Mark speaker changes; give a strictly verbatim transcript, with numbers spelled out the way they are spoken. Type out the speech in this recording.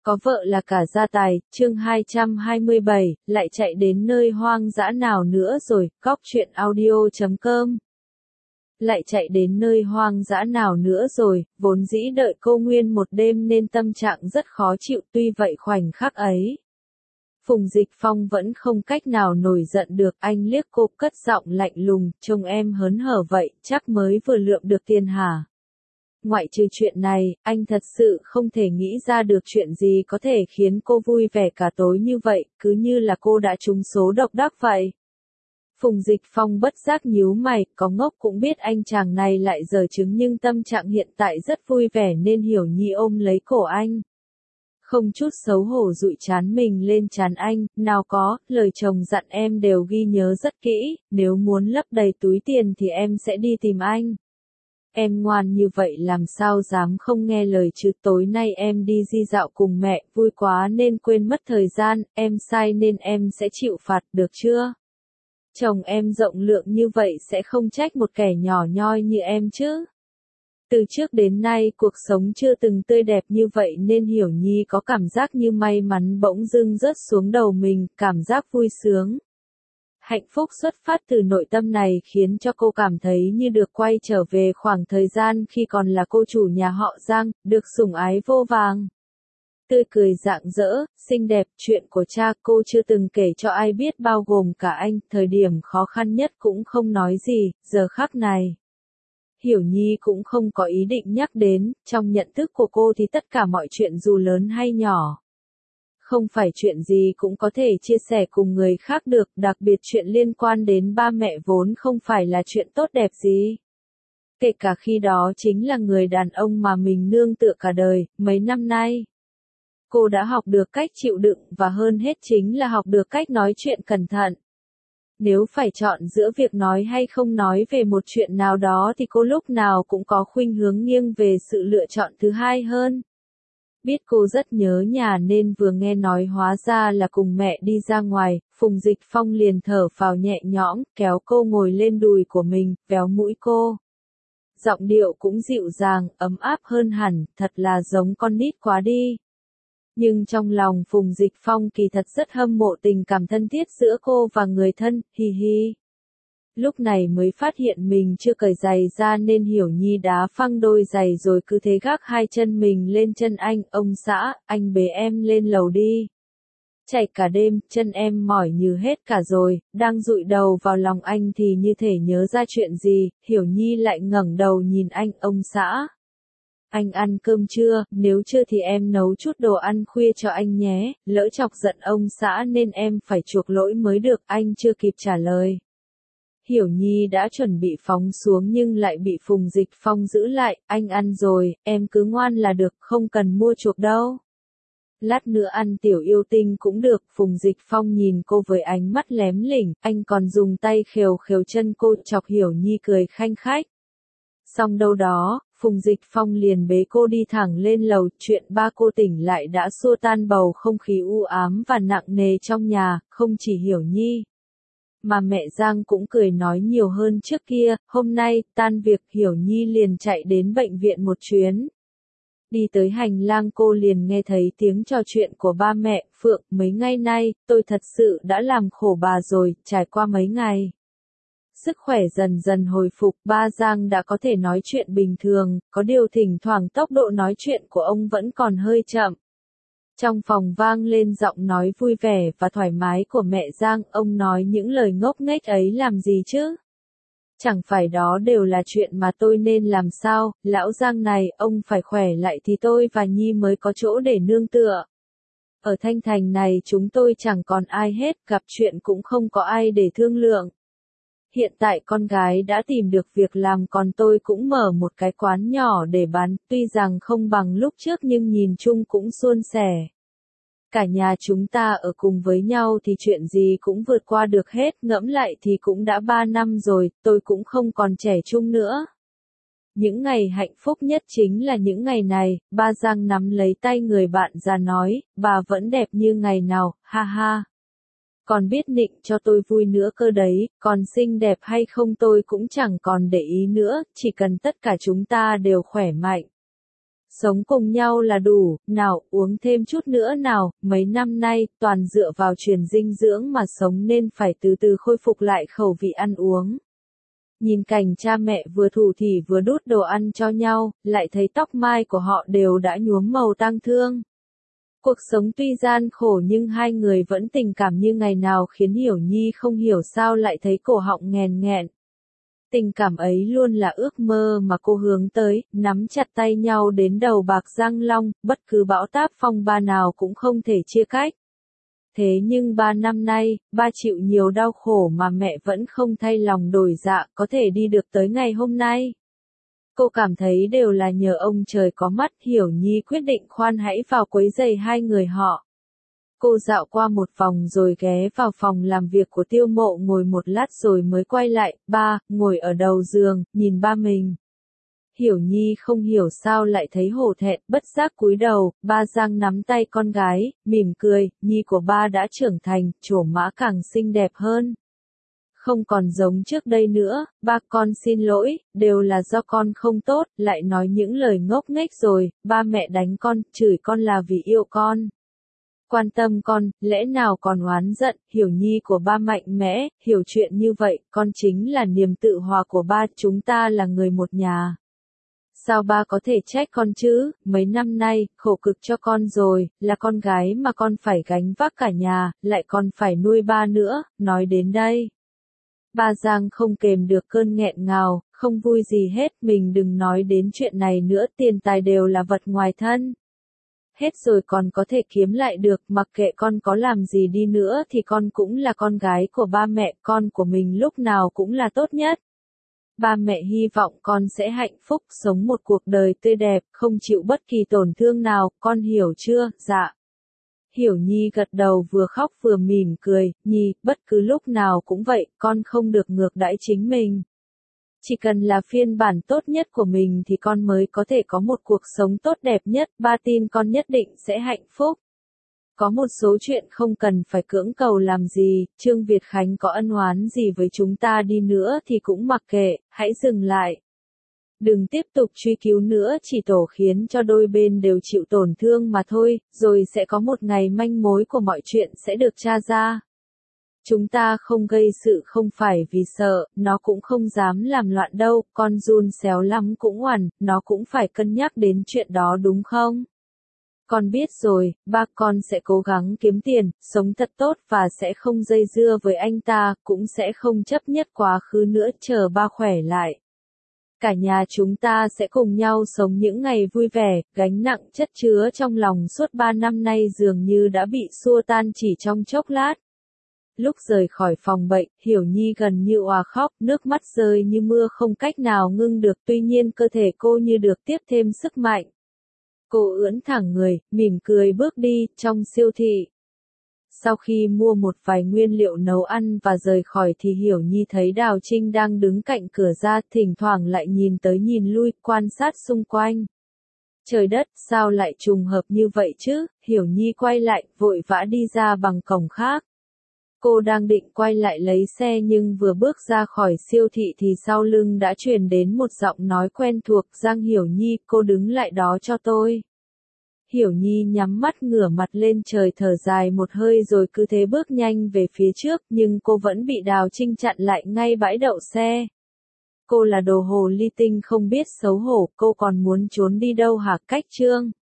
Speaker 1: Có vợ là cả gia tài, chương hai trăm hai mươi bảy, lại chạy đến nơi hoang dã nào nữa rồi, góc truyện audio chấm com. Lại chạy đến nơi hoang dã nào nữa rồi, vốn dĩ đợi cô nguyên một đêm nên tâm trạng rất khó chịu, tuy vậy khoảnh khắc ấy. Phùng Dịch Phong vẫn không cách nào nổi giận được, anh liếc cô cất giọng lạnh lùng, trông em hớn hở vậy, chắc mới vừa lượm được tiền hả? Ngoại trừ chuyện này, anh thật sự không thể nghĩ ra được chuyện gì có thể khiến cô vui vẻ cả tối như vậy, cứ như là cô đã trúng số độc đắc vậy. Phùng Dịch Phong bất giác nhíu mày, có ngốc cũng biết anh chàng này lại giở trứng nhưng tâm trạng hiện tại rất vui vẻ nên Hiểu Nhi ôm lấy cổ anh. Không chút xấu hổ dụi trán mình lên trán anh, nào có, lời chồng dặn em đều ghi nhớ rất kỹ, nếu muốn lấp đầy túi tiền thì em sẽ đi tìm anh. Em ngoan như vậy làm sao dám không nghe lời chứ, tối nay em đi di dạo cùng mẹ, vui quá nên quên mất thời gian, em sai nên em sẽ chịu phạt, được chưa? Chồng em rộng lượng như vậy sẽ không trách một kẻ nhỏ nhoi như em chứ. Từ trước đến nay cuộc sống chưa từng tươi đẹp như vậy nên Hiểu Nhi có cảm giác như may mắn bỗng dưng rớt xuống đầu mình, cảm giác vui sướng. Hạnh phúc xuất phát từ nội tâm này khiến cho cô cảm thấy như được quay trở về khoảng thời gian khi còn là cô chủ nhà họ Giang, được sủng ái vô vàng. Tươi cười rạng rỡ, xinh đẹp, chuyện của cha cô chưa từng kể cho ai biết bao gồm cả anh, thời điểm khó khăn nhất cũng không nói gì, giờ khắc này. Hiểu Nhi cũng không có ý định nhắc đến, trong nhận thức của cô thì tất cả mọi chuyện dù lớn hay nhỏ. Không phải chuyện gì cũng có thể chia sẻ cùng người khác được, đặc biệt chuyện liên quan đến ba mẹ vốn không phải là chuyện tốt đẹp gì. Kể cả khi đó chính là người đàn ông mà mình nương tựa cả đời, mấy năm nay. Cô đã học được cách chịu đựng và hơn hết chính là học được cách nói chuyện cẩn thận. Nếu phải chọn giữa việc nói hay không nói về một chuyện nào đó thì cô lúc nào cũng có khuynh hướng nghiêng về sự lựa chọn thứ hai hơn. Biết cô rất nhớ nhà nên vừa nghe nói hóa ra là cùng mẹ đi ra ngoài, Phùng Dịch Phong liền thở phào nhẹ nhõm, kéo cô ngồi lên đùi của mình, véo mũi cô. Giọng điệu cũng dịu dàng, ấm áp hơn hẳn, thật là giống con nít quá đi. Nhưng trong lòng Phùng Dịch Phong kỳ thật rất hâm mộ tình cảm thân thiết giữa cô và người thân, hi hi. Lúc này mới phát hiện mình chưa cởi giày ra nên Hiểu Nhi đá phăng đôi giày rồi cứ thế gác hai chân mình lên chân anh, ông xã, anh bế em lên lầu đi. Chạy cả đêm, chân em mỏi như hết cả rồi, đang dụi đầu vào lòng anh thì như thể nhớ ra chuyện gì, Hiểu Nhi lại ngẩng đầu nhìn anh, ông xã. Anh ăn cơm chưa, nếu chưa thì em nấu chút đồ ăn khuya cho anh nhé, lỡ chọc giận ông xã nên em phải chuộc lỗi mới được, anh chưa kịp trả lời. Hiểu Nhi đã chuẩn bị phóng xuống nhưng lại bị Phùng Dịch Phong giữ lại, anh ăn rồi, em cứ ngoan là được, không cần mua chuộc đâu. Lát nữa ăn tiểu yêu tinh cũng được, Phùng Dịch Phong nhìn cô với ánh mắt lém lỉnh, anh còn dùng tay khều khều chân cô chọc Hiểu Nhi cười khanh khách. Xong đâu đó, Phùng Dịch Phong liền bế cô đi thẳng lên lầu, chuyện ba cô tỉnh lại đã xua tan bầu không khí u ám và nặng nề trong nhà, không chỉ Hiểu Nhi. Mà mẹ Giang cũng cười nói nhiều hơn trước kia, hôm nay, tan việc Hiểu Nhi liền chạy đến bệnh viện một chuyến. Đi tới hành lang cô liền nghe thấy tiếng trò chuyện của ba mẹ, Phượng, mấy ngày nay, tôi thật sự đã làm khổ bà rồi, trải qua mấy ngày. Sức khỏe dần dần hồi phục, ba Giang đã có thể nói chuyện bình thường, có điều thỉnh thoảng tốc độ nói chuyện của ông vẫn còn hơi chậm. Trong phòng vang lên giọng nói vui vẻ và thoải mái của mẹ Giang, ông nói những lời ngốc nghếch ấy làm gì chứ? Chẳng phải đó đều là chuyện mà tôi nên làm sao, lão Giang này, ông phải khỏe lại thì tôi và Nhi mới có chỗ để nương tựa. Ở Thanh Thành này chúng tôi chẳng còn ai hết, gặp chuyện cũng không có ai để thương lượng. Hiện tại con gái đã tìm được việc làm còn tôi cũng mở một cái quán nhỏ để bán, tuy rằng không bằng lúc trước nhưng nhìn chung cũng suôn sẻ. Cả nhà chúng ta ở cùng với nhau thì chuyện gì cũng vượt qua được hết, ngẫm lại thì cũng đã ba năm rồi, tôi cũng không còn trẻ trung nữa. Những ngày hạnh phúc nhất chính là những ngày này, ba Giang nắm lấy tay người bạn già nói, bà vẫn đẹp như ngày nào, ha ha. Còn biết nịnh cho tôi vui nữa cơ đấy, còn xinh đẹp hay không tôi cũng chẳng còn để ý nữa, chỉ cần tất cả chúng ta đều khỏe mạnh. Sống cùng nhau là đủ, nào, uống thêm chút nữa nào, mấy năm nay, toàn dựa vào truyền dinh dưỡng mà sống nên phải từ từ khôi phục lại khẩu vị ăn uống. Nhìn cảnh cha mẹ vừa thủ thỉ vừa đút đồ ăn cho nhau, lại thấy tóc mai của họ đều đã nhuốm màu tang thương. Cuộc sống tuy gian khổ nhưng hai người vẫn tình cảm như ngày nào khiến Hiểu Nhi không hiểu sao lại thấy cổ họng nghèn nghẹn. Tình cảm ấy luôn là ước mơ mà cô hướng tới, nắm chặt tay nhau đến đầu bạc răng long, bất cứ bão táp phong ba nào cũng không thể chia cách. Thế nhưng ba năm nay, ba chịu nhiều đau khổ mà mẹ vẫn không thay lòng đổi dạ, có thể đi được tới ngày hôm nay. Cô cảm thấy đều là nhờ ông trời có mắt. Hiểu Nhi quyết định khoan hãy vào quấy rầy hai người họ. Cô dạo qua một vòng rồi ghé vào phòng làm việc của Tiêu Mộ ngồi một lát rồi mới quay lại, ba, ngồi ở đầu giường, nhìn ba mình. Hiểu Nhi không hiểu sao lại thấy hổ thẹn, bất giác cúi đầu, ba giang nắm tay con gái, mỉm cười, Nhi của ba đã trưởng thành, trổ mã càng xinh đẹp hơn. Không còn giống trước đây nữa, ba con xin lỗi, đều là do con không tốt, lại nói những lời ngốc nghếch rồi, ba mẹ đánh con, chửi con là vì yêu con. Quan tâm con, lẽ nào còn oán giận, Hiểu Nhi của ba mạnh mẽ, hiểu chuyện như vậy, con chính là niềm tự hòa của ba, chúng ta là người một nhà. Sao ba có thể trách con chứ, mấy năm nay, khổ cực cho con rồi, là con gái mà con phải gánh vác cả nhà, lại còn phải nuôi ba nữa, nói đến đây. Ba Giang không kềm được cơn nghẹn ngào, không vui gì hết, mình đừng nói đến chuyện này nữa, tiền tài đều là vật ngoài thân. Hết rồi còn có thể kiếm lại được, mặc kệ con có làm gì đi nữa thì con cũng là con gái của ba mẹ, con của mình lúc nào cũng là tốt nhất. Ba mẹ hy vọng con sẽ hạnh phúc, sống một cuộc đời tươi đẹp, không chịu bất kỳ tổn thương nào, con hiểu chưa? Dạ. Hiểu Nhi gật đầu vừa khóc vừa mỉm cười, Nhi, bất cứ lúc nào cũng vậy, con không được ngược đãi chính mình. Chỉ cần là phiên bản tốt nhất của mình thì con mới có thể có một cuộc sống tốt đẹp nhất, ba tin con nhất định sẽ hạnh phúc. Có một số chuyện không cần phải cưỡng cầu làm gì, Trương Việt Khánh có ân oán gì với chúng ta đi nữa thì cũng mặc kệ, hãy dừng lại. Đừng tiếp tục truy cứu nữa, chỉ tổ khiến cho đôi bên đều chịu tổn thương mà thôi, rồi sẽ có một ngày manh mối của mọi chuyện sẽ được tra ra. Chúng ta không gây sự không phải vì sợ, nó cũng không dám làm loạn đâu, con giun xéo lắm cũng oằn, nó cũng phải cân nhắc đến chuyện đó đúng không? Con biết rồi, ba con sẽ cố gắng kiếm tiền, sống thật tốt và sẽ không dây dưa với anh ta, cũng sẽ không chấp nhất quá khứ nữa, chờ ba khỏe lại. Cả nhà chúng ta sẽ cùng nhau sống những ngày vui vẻ, gánh nặng chất chứa trong lòng suốt ba năm nay dường như đã bị xua tan chỉ trong chốc lát. Lúc rời khỏi phòng bệnh, Hiểu Nhi gần như òa khóc, nước mắt rơi như mưa không cách nào ngưng được, tuy nhiên cơ thể cô như được tiếp thêm sức mạnh. Cô ưỡn thẳng người, mỉm cười bước đi, trong siêu thị. Sau khi mua một vài nguyên liệu nấu ăn và rời khỏi thì Hiểu Nhi thấy Đào Trinh đang đứng cạnh cửa ra, thỉnh thoảng lại nhìn tới nhìn lui, quan sát xung quanh. Trời đất, sao lại trùng hợp như vậy chứ? Hiểu Nhi quay lại, vội vã đi ra bằng cổng khác. Cô đang định quay lại lấy xe nhưng vừa bước ra khỏi siêu thị thì sau lưng đã truyền đến một giọng nói quen thuộc, Giang Hiểu Nhi, cô đứng lại đó cho tôi. Hiểu Nhi nhắm mắt ngửa mặt lên trời thở dài một hơi rồi cứ thế bước nhanh về phía trước, nhưng cô vẫn bị Đào Trinh chặn lại ngay bãi đậu xe. Cô là đồ hồ ly tinh không biết xấu hổ, cô còn muốn trốn đi đâu hả? Cách Trương